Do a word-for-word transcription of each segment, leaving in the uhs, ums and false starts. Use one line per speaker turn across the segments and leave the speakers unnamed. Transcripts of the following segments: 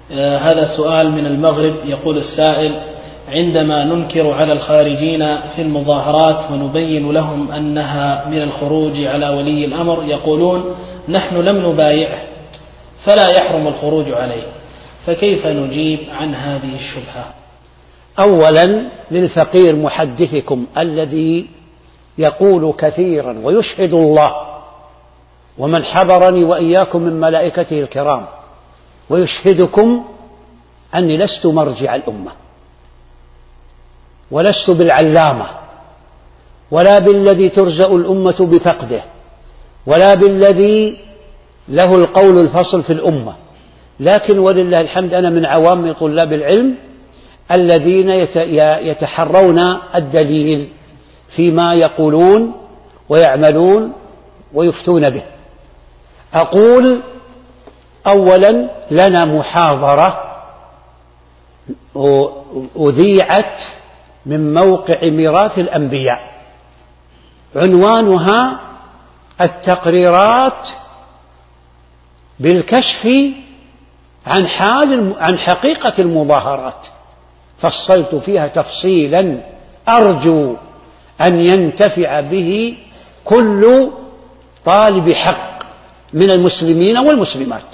آه هذا سؤال من المغرب. يقول السائل: عندما ننكر على الخارجين في المظاهرات ونبين لهم أنها من الخروج على ولي الأمر يقولون نحن لم نبايعه فلا يحرم الخروج عليه، فكيف نجيب عن هذه الشبهة؟
أولا للفقير محدثكم الذي يقول كثيرا ويشهد الله ومن حضرني وإياكم من ملائكته الكرام ويشهدكم أني لست مرجع الأمة ولست بالعلامة ولا بالذي ترزأ الأمة بفقده ولا بالذي له القول الفصل في الأمة، لكن ولله الحمد أنا من عوام طلاب العلم الذين يتحرون الدليل فيما يقولون ويعملون ويفتون به. أقول أولا لنا محاضرة أذيعت من موقع ميراث الأنبياء عنوانها التقريرات بالكشف عن حال عن حقيقة المظاهرات، فصلت فيها تفصيلا أرجو أن ينتفع به كل طالب حق من المسلمين والمسلمات.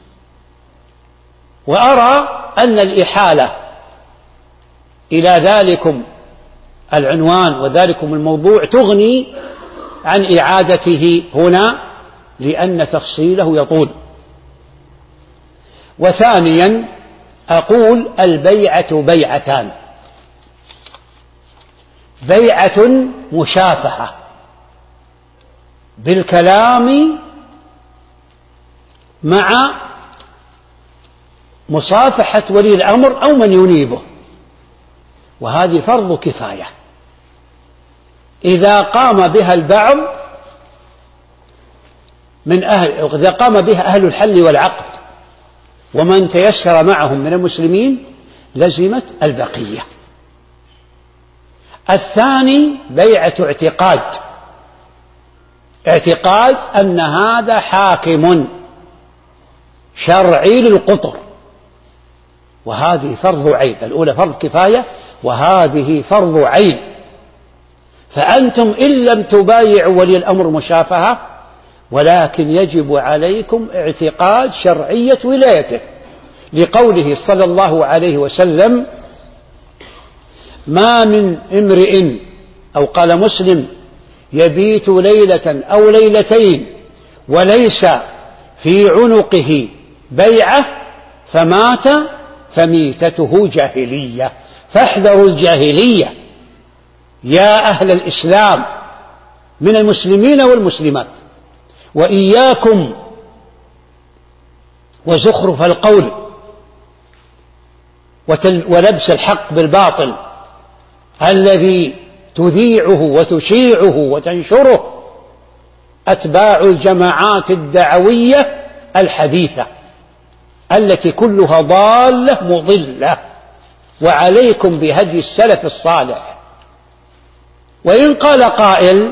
وأرى أن الإحالة إلى ذلكم العنوان وذلكم الموضوع تغني عن إعادته هنا لأن تفصيله يطول. وثانيا أقول البيعة بيعتان: بيعة مشافهة بالكلام مع مصافحة ولي الأمر أو من ينيبه، وهذه فرض كفاية إذا قام بها البعض من أهل إذا قام بها أهل الحل والعقد ومن تيسر معهم من المسلمين لزمت البقية. الثاني بيعة اعتقاد، اعتقاد أن هذا حاكم شرعي للقطر، وهذه فرض عين. الأولى فرض كفاية وهذه فرض عين. فأنتم إن لم تبايعوا ولي الأمر مشافهة ولكن يجب عليكم اعتقاد شرعية ولايته، لقوله صلى الله عليه وسلم: ما من امرئ أو قال مسلم يبيت ليلة أو ليلتين وليس في عنقه بيعة فمات فميتته جاهلية. فاحذروا الجاهلية يا أهل الإسلام من المسلمين والمسلمات، وإياكم وزخرف القول ولبس الحق بالباطل الذي تذيعه وتشيعه وتنشره أتباع الجماعات الدعوية الحديثة التي كلها ضالة مضلة. وعليكم بهدي السلف الصالح. وإن قال قائل: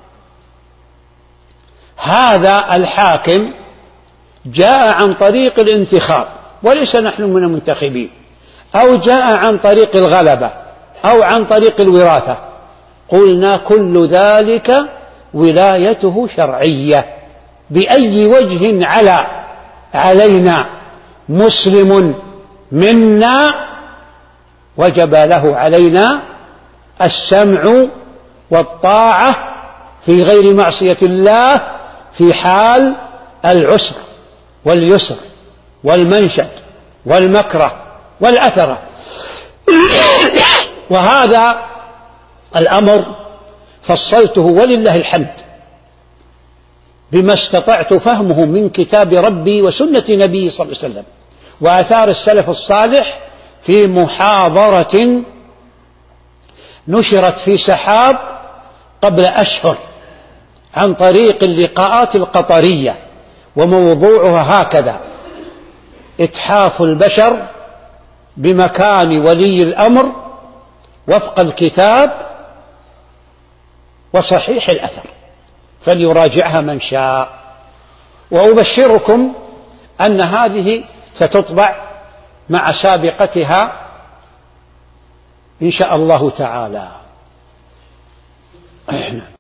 هذا الحاكم جاء عن طريق الانتخاب وليس نحن من المنتخبين، أو جاء عن طريق الغلبة أو عن طريق الوراثة، قلنا كل ذلك ولايته شرعية. بأي وجه على علينا مسلم منا وجب له علينا السمع والطاعة في غير معصية الله في حال العسر واليسر والمنشد والمكره والأثرة. وهذا الأمر فصلته ولله الحمد بما استطعت فهمه من كتاب ربي وسنة نبي صلى الله عليه وسلم وآثار السلف الصالح في محاضرة نشرت في سحاب قبل أشهر عن طريق اللقاءات القطرية، وموضوعها هكذا: إتحاف البشر بمكان ولي الأمر وفق الكتاب وصحيح الأثر، فليراجعها من شاء. وأبشركم أن هذه ستطبع مع سابقتها إن شاء الله تعالى.